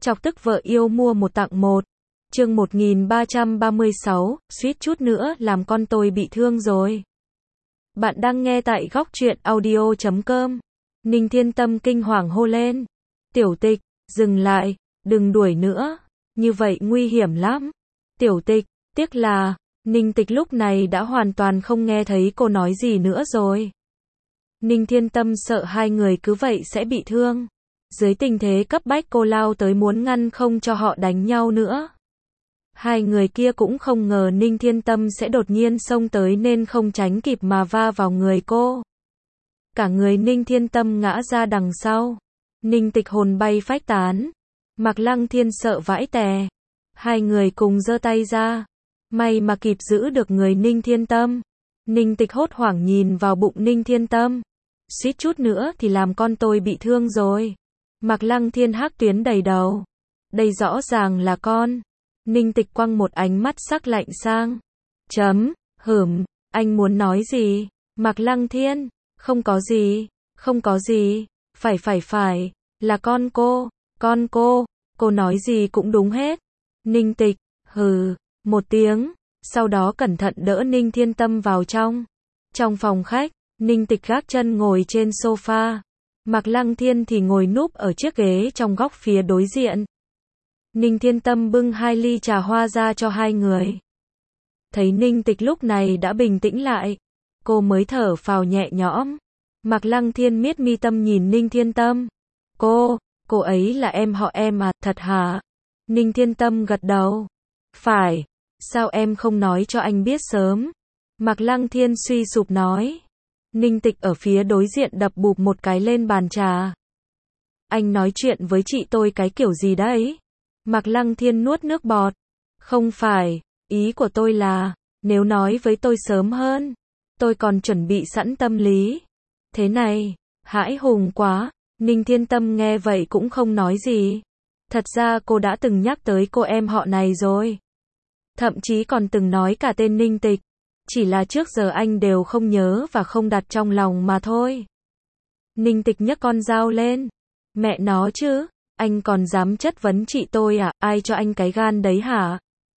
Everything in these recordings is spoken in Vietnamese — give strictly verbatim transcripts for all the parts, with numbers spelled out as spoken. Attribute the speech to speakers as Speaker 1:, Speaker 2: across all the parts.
Speaker 1: Chọc tức vợ yêu mua một tặng một. Chương một nghìn ba trăm ba mươi sáu, suýt chút nữa làm con tôi bị thương rồi. Bạn đang nghe tại góc truyện audio chấm com. Ninh Thiên Tâm kinh hoàng hô lên. Tiểu Tịch, dừng lại, đừng đuổi nữa, như vậy nguy hiểm lắm. Tiểu Tịch, tiếc là, Ninh Tịch lúc này đã hoàn toàn không nghe thấy cô nói gì nữa rồi. Ninh Thiên Tâm sợ hai người cứ vậy sẽ bị thương. Dưới tình thế cấp bách cô lao tới muốn ngăn không cho họ đánh nhau nữa. Hai người kia cũng không ngờ Ninh Thiên Tâm sẽ đột nhiên xông tới nên không tránh kịp mà va vào người cô. Cả người Ninh Thiên Tâm ngã ra đằng sau. Ninh Tịch hồn bay phách tán. Mạc Lăng Thiên sợ vãi tè. Hai người cùng giơ tay ra. May mà kịp giữ được người Ninh Thiên Tâm. Ninh Tịch hốt hoảng nhìn vào bụng Ninh Thiên Tâm. Suýt chút nữa thì làm con tôi bị thương rồi. Mạc Lăng Thiên hắc tuyến đầy đầu. Đây rõ ràng là con. Ninh Tịch quăng một ánh mắt sắc lạnh sang. Chấm, hửm, anh muốn nói gì? Mạc Lăng Thiên, không có gì, không có gì, phải phải phải, là con cô, con cô, cô nói gì cũng đúng hết. Ninh Tịch, hừ, một tiếng, sau đó cẩn thận đỡ Ninh Thiên Tâm vào trong. Trong phòng khách, Ninh Tịch gác chân ngồi trên sofa. Mạc Lăng Thiên thì ngồi núp ở chiếc ghế trong góc phía đối diện. Ninh Thiên Tâm bưng hai ly trà hoa ra cho hai người. Thấy Ninh Tịch lúc này đã bình tĩnh lại, cô mới thở phào nhẹ nhõm. Mạc Lăng Thiên miết mi tâm nhìn Ninh Thiên Tâm. Cô, cô ấy là em họ em à, thật hả? Ninh Thiên Tâm gật đầu. Phải, sao em không nói cho anh biết sớm? Mạc Lăng Thiên suy sụp nói. Ninh Tịch ở phía đối diện đập bụp một cái lên bàn trà. Anh nói chuyện với chị tôi cái kiểu gì đấy? Mạc Lăng Thiên nuốt nước bọt. Không phải, ý của tôi là, nếu nói với tôi sớm hơn, tôi còn chuẩn bị sẵn tâm lý. Thế này, hãi hùng quá. Ninh Thiên Tâm nghe vậy cũng không nói gì. Thật ra cô đã từng nhắc tới cô em họ này rồi. Thậm chí còn từng nói cả tên Ninh Tịch. Chỉ là trước giờ anh đều không nhớ và không đặt trong lòng mà thôi. Ninh Tịch nhấc con dao lên. Mẹ nó chứ, anh còn dám chất vấn chị tôi à, ai cho anh cái gan đấy hả?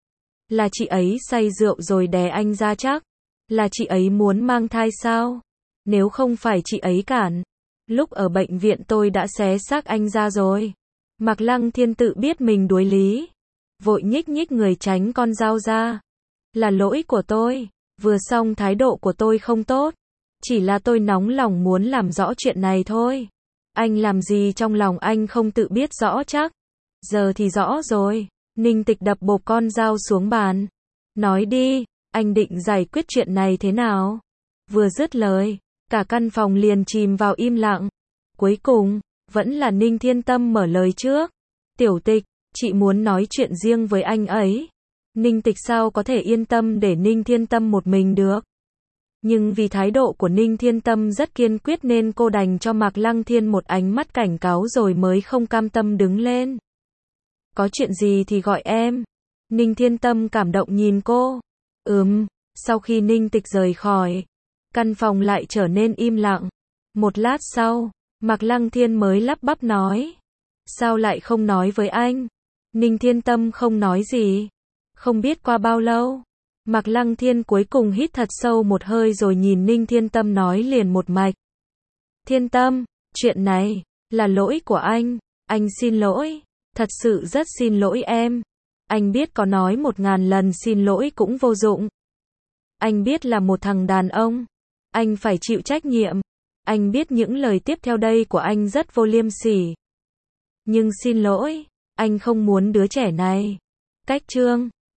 Speaker 1: Là chị ấy say rượu rồi đè anh ra chắc? Là chị ấy muốn mang thai sao? Nếu không phải chị ấy cản, lúc ở bệnh viện tôi đã xé xác anh ra rồi. Mạc Lăng Thiên tự biết mình đuối lý. Vội nhích nhích người tránh con dao ra. Là lỗi của tôi. Vừa xong thái độ của tôi không tốt. Chỉ là tôi nóng lòng muốn làm rõ chuyện này thôi. Anh làm gì trong lòng anh không tự biết rõ chắc. Giờ thì rõ rồi. Ninh Tịch đập bộp con dao xuống bàn. Nói đi, anh định giải quyết chuyện này thế nào? Vừa dứt lời, cả căn phòng liền chìm vào im lặng. Cuối cùng, vẫn là Ninh Thiên Tâm mở lời trước. Tiểu Tịch, chị muốn nói chuyện riêng với anh ấy. Ninh Tịch sao có thể yên tâm để Ninh Thiên Tâm một mình được. Nhưng vì thái độ của Ninh Thiên Tâm rất kiên quyết nên cô đành cho Mạc Lăng Thiên một ánh mắt cảnh cáo rồi mới không cam tâm đứng lên. Có chuyện gì thì gọi em. Ninh Thiên Tâm cảm động nhìn cô. Ừm, sau khi Ninh Tịch rời khỏi, căn phòng lại trở nên im lặng. Một lát sau, Mạc Lăng Thiên mới lắp bắp nói. Sao lại không nói với anh? Ninh Thiên Tâm không nói gì. Không biết qua bao lâu, Mạc Lăng Thiên cuối cùng hít thật sâu một hơi rồi nhìn Ninh Thiên Tâm nói liền một mạch. Thiên Tâm, chuyện này, là lỗi của anh, anh xin lỗi, thật sự rất xin lỗi em. Anh biết có nói một ngàn lần xin lỗi cũng vô dụng. Anh biết là một thằng đàn ông, anh phải chịu trách nhiệm. Anh biết những lời tiếp theo đây của anh rất vô liêm sỉ. Nhưng xin lỗi, anh không muốn đứa trẻ này. Cách chương